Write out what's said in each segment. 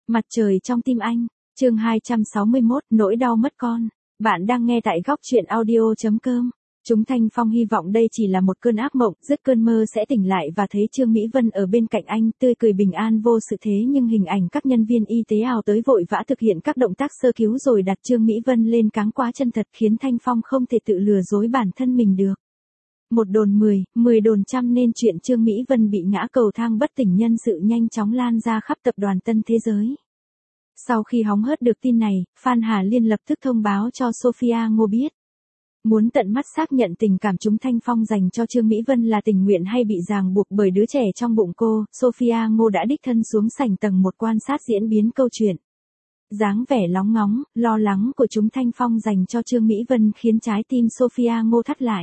Mặt trời trong tim anh, chương 261, nỗi đau mất con. Bạn đang nghe tại góc truyện audio.com. Chúng Thanh Phong hy vọng đây chỉ là một cơn ác mộng, dứt cơn mơ sẽ tỉnh lại và thấy Trương Mỹ Vân ở bên cạnh anh, tươi cười bình an vô sự thế nhưng hình ảnh các nhân viên y tế ào tới vội vã thực hiện các động tác sơ cứu rồi đặt Trương Mỹ Vân lên cáng quá chân thật khiến Thanh Phong không thể tự lừa dối bản thân mình được. Một đồn 10, 10 đồn trăm nên chuyện Trương Mỹ Vân bị ngã cầu thang bất tỉnh nhân sự nhanh chóng lan ra khắp tập đoàn Tân Thế Giới. Sau khi hóng hớt được tin này, Phan Hà Liên lập tức thông báo cho Sophia Ngô biết. Muốn tận mắt xác nhận tình cảm chúng Thanh Phong dành cho Trương Mỹ Vân là tình nguyện hay bị ràng buộc bởi đứa trẻ trong bụng cô, Sophia Ngô đã đích thân xuống sảnh tầng 1 quan sát diễn biến câu chuyện. Dáng vẻ lóng ngóng, lo lắng của chúng Thanh Phong dành cho Trương Mỹ Vân khiến trái tim Sophia Ngô thắt lại.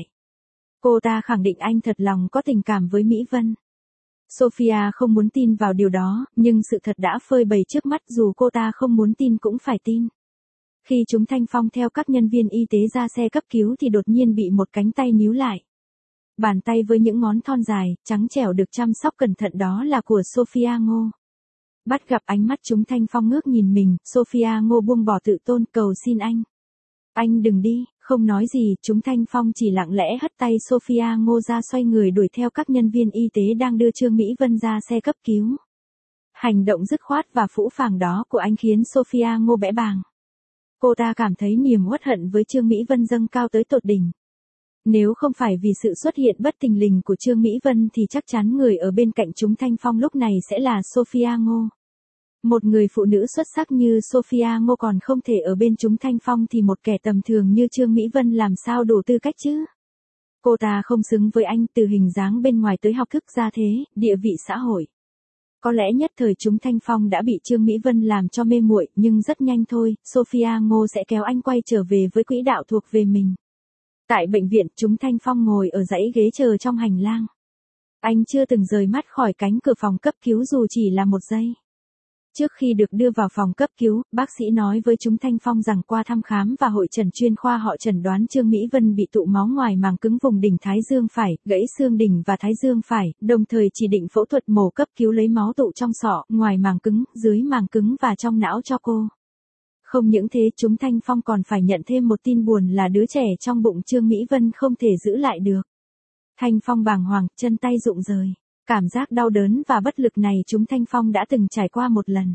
Cô ta khẳng định anh thật lòng có tình cảm với Mỹ Vân. Sophia không muốn tin vào điều đó, nhưng sự thật đã phơi bày trước mắt dù cô ta không muốn tin cũng phải tin. Khi chúng Thanh Phong theo các nhân viên y tế ra xe cấp cứu thì đột nhiên bị một cánh tay níu lại. Bàn tay với những ngón thon dài, trắng trẻo được chăm sóc cẩn thận đó là của Sophia Ngô. Bắt gặp ánh mắt chúng Thanh Phong ngước nhìn mình, Sophia Ngô buông bỏ tự tôn cầu xin anh. Anh đừng đi, không nói gì, chúng Thanh Phong chỉ lặng lẽ hất tay Sophia Ngô ra xoay người đuổi theo các nhân viên y tế đang đưa Trương Mỹ Vân ra xe cấp cứu. Hành động dứt khoát và phũ phàng đó của anh khiến Sophia Ngô bẽ bàng. Cô ta cảm thấy niềm uất hận với Trương Mỹ Vân dâng cao tới tột đỉnh. Nếu không phải vì sự xuất hiện bất thình lình của Trương Mỹ Vân thì chắc chắn người ở bên cạnh chúng Thanh Phong lúc này sẽ là Sophia Ngô. Một người phụ nữ xuất sắc như Sophia Ngô còn không thể ở bên chúng Thanh Phong thì một kẻ tầm thường như Trương Mỹ Vân làm sao đủ tư cách chứ? Cô ta không xứng với anh từ hình dáng bên ngoài tới học thức gia thế, địa vị xã hội. Có lẽ nhất thời chúng Thanh Phong đã bị Trương Mỹ Vân làm cho mê muội, nhưng rất nhanh thôi, Sophia Ngô sẽ kéo anh quay trở về với quỹ đạo thuộc về mình. Tại bệnh viện, chúng Thanh Phong ngồi ở dãy ghế chờ trong hành lang. Anh chưa từng rời mắt khỏi cánh cửa phòng cấp cứu dù chỉ là một giây. Trước khi được đưa vào phòng cấp cứu, bác sĩ nói với chúng Thanh Phong rằng qua thăm khám và hội chẩn chuyên khoa họ chẩn đoán Trương Mỹ Vân bị tụ máu ngoài màng cứng vùng đỉnh thái dương phải, gãy xương đỉnh và thái dương phải, đồng thời chỉ định phẫu thuật mổ cấp cứu lấy máu tụ trong sọ, ngoài màng cứng, dưới màng cứng và trong não cho cô. Không những thế, chúng Thanh Phong còn phải nhận thêm một tin buồn là đứa trẻ trong bụng Trương Mỹ Vân không thể giữ lại được. Thanh Phong bàng hoàng, chân tay rụng rời. Cảm giác đau đớn và bất lực này chúng Thanh Phong đã từng trải qua một lần.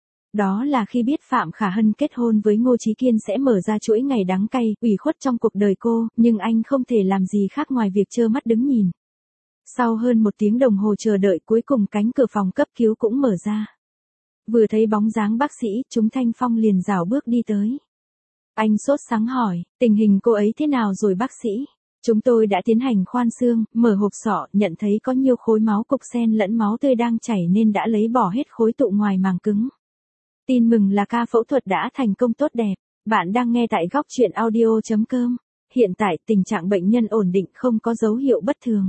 Đó là khi biết Phạm Khả Hân kết hôn với Ngô Chí Kiên sẽ mở ra chuỗi ngày đắng cay, ủy khuất trong cuộc đời cô, nhưng anh không thể làm gì khác ngoài việc trơ mắt đứng nhìn. Sau hơn 1 tiếng đồng hồ chờ đợi cuối cùng cánh cửa phòng cấp cứu cũng mở ra. Vừa thấy bóng dáng bác sĩ, chúng Thanh Phong liền rảo bước đi tới. Anh sốt sắng hỏi, tình hình cô ấy thế nào rồi bác sĩ? Chúng tôi đã tiến hành khoan xương, mở hộp sọ, nhận thấy có nhiều khối máu cục xen lẫn máu tươi đang chảy nên đã lấy bỏ hết khối tụ ngoài màng cứng. Tin mừng là ca phẫu thuật đã thành công tốt đẹp. Bạn đang nghe tại góc truyện audio.com. Hiện tại tình trạng bệnh nhân ổn định không có dấu hiệu bất thường.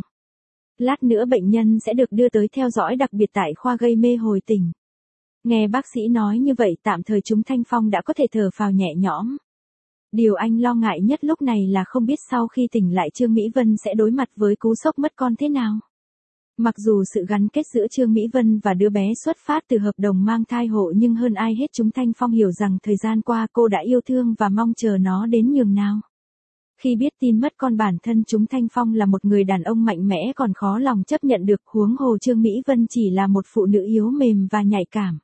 Lát nữa bệnh nhân sẽ được đưa tới theo dõi đặc biệt tại khoa gây mê hồi tỉnh. Nghe bác sĩ nói như vậy tạm thời chúng Thanh Phong đã có thể thở phào nhẹ nhõm. Điều anh lo ngại nhất lúc này là không biết sau khi tỉnh lại Trương Mỹ Vân sẽ đối mặt với cú sốc mất con thế nào. Mặc dù sự gắn kết giữa Trương Mỹ Vân và đứa bé xuất phát từ hợp đồng mang thai hộ nhưng hơn ai hết chúng Thanh Phong hiểu rằng thời gian qua cô đã yêu thương và mong chờ nó đến nhường nào. Khi biết tin mất con bản thân chúng Thanh Phong là một người đàn ông mạnh mẽ còn khó lòng chấp nhận được huống hồ Trương Mỹ Vân chỉ là một phụ nữ yếu mềm và nhạy cảm.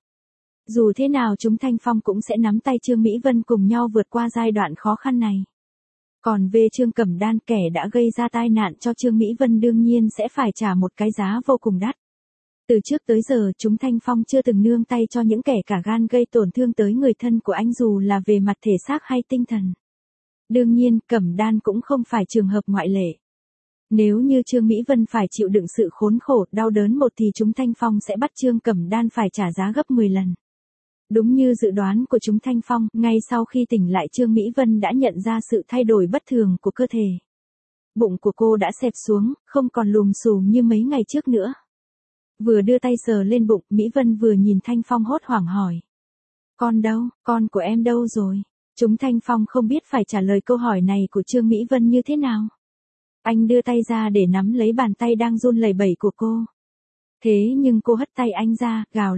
Dù thế nào chúng Thanh Phong cũng sẽ nắm tay Trương Mỹ Vân cùng nhau vượt qua giai đoạn khó khăn này. Còn về Trương Cẩm Đan kẻ đã gây ra tai nạn cho Trương Mỹ Vân đương nhiên sẽ phải trả một cái giá vô cùng đắt. Từ trước tới giờ chúng Thanh Phong chưa từng nương tay cho những kẻ cả gan gây tổn thương tới người thân của anh dù là về mặt thể xác hay tinh thần. Đương nhiên Cẩm Đan cũng không phải trường hợp ngoại lệ. Nếu như Trương Mỹ Vân phải chịu đựng sự khốn khổ, đau đớn một thì chúng Thanh Phong sẽ bắt Trương Cẩm Đan phải trả giá gấp 10 lần. Đúng như dự đoán của chúng Thanh Phong, ngay sau khi tỉnh lại Trương Mỹ Vân đã nhận ra sự thay đổi bất thường của cơ thể. Bụng của cô đã xẹp xuống, không còn lùm xùm như mấy ngày trước nữa. Vừa đưa tay sờ lên bụng, Mỹ Vân vừa nhìn Thanh Phong hốt hoảng hỏi. Con đâu, con của em đâu rồi? Chúng Thanh Phong không biết phải trả lời câu hỏi này của Trương Mỹ Vân như thế nào. Anh đưa tay ra để nắm lấy bàn tay đang run lẩy bẩy của cô. Thế nhưng cô hất tay anh ra, gào lên.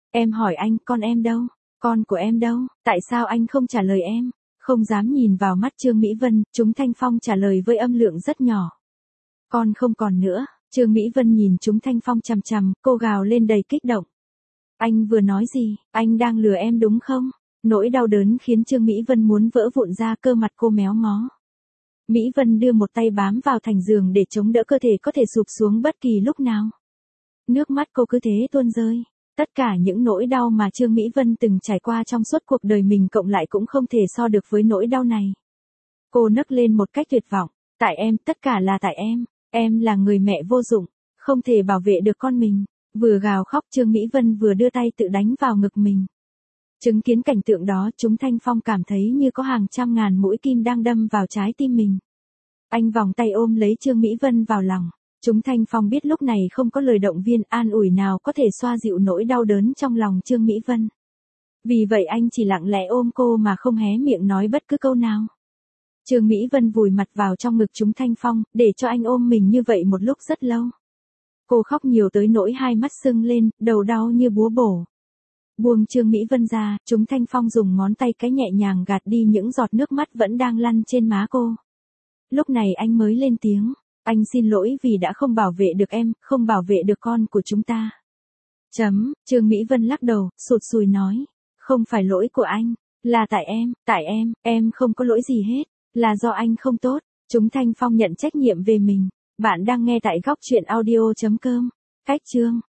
Em hỏi anh, con em đâu? Con của em đâu? Tại sao anh không trả lời em? Không dám nhìn vào mắt Trương Mỹ Vân, Trúng Thanh Phong trả lời với âm lượng rất nhỏ. Con không còn nữa. Trương Mỹ Vân nhìn Trúng Thanh Phong chằm chằm, cô gào lên đầy kích động. Anh vừa nói gì? Anh đang lừa em đúng không? Nỗi đau đớn khiến Trương Mỹ Vân muốn vỡ vụn ra, cơ mặt cô méo mó. Mỹ Vân đưa một tay bám vào thành giường để chống đỡ cơ thể có thể sụp xuống bất kỳ lúc nào. Nước mắt cô cứ thế tuôn rơi. Tất cả những nỗi đau mà Trương Mỹ Vân từng trải qua trong suốt cuộc đời mình cộng lại cũng không thể so được với nỗi đau này. Cô nấc lên một cách tuyệt vọng. Tại em, tất cả là tại em. Em là người mẹ vô dụng, không thể bảo vệ được con mình. Vừa gào khóc Trương Mỹ Vân vừa đưa tay tự đánh vào ngực mình. Chứng kiến cảnh tượng đó, Trúng Thanh Phong cảm thấy như có hàng trăm ngàn mũi kim đang đâm vào trái tim mình. Anh vòng tay ôm lấy Trương Mỹ Vân vào lòng. Trúng Thanh Phong biết lúc này không có lời động viên an ủi nào có thể xoa dịu nỗi đau đớn trong lòng Trương Mỹ Vân. Vì vậy anh chỉ lặng lẽ ôm cô mà không hé miệng nói bất cứ câu nào. Trương Mỹ Vân vùi mặt vào trong ngực Trúng Thanh Phong, để cho anh ôm mình như vậy một lúc rất lâu. Cô khóc nhiều tới nỗi hai mắt sưng lên, đầu đau như búa bổ. Buông Trương Mỹ Vân ra, Trúng Thanh Phong dùng ngón tay cái nhẹ nhàng gạt đi những giọt nước mắt vẫn đang lăn trên má cô. Lúc này anh mới lên tiếng, anh xin lỗi vì đã không bảo vệ được em, không bảo vệ được con của chúng ta. Trương Mỹ Vân lắc đầu, sụt sùi nói, không phải lỗi của anh, là tại em không có lỗi gì hết, là do anh không tốt. Trúng Thanh Phong nhận trách nhiệm về mình. Bạn đang nghe tại góc truyện audio.com. Cách chương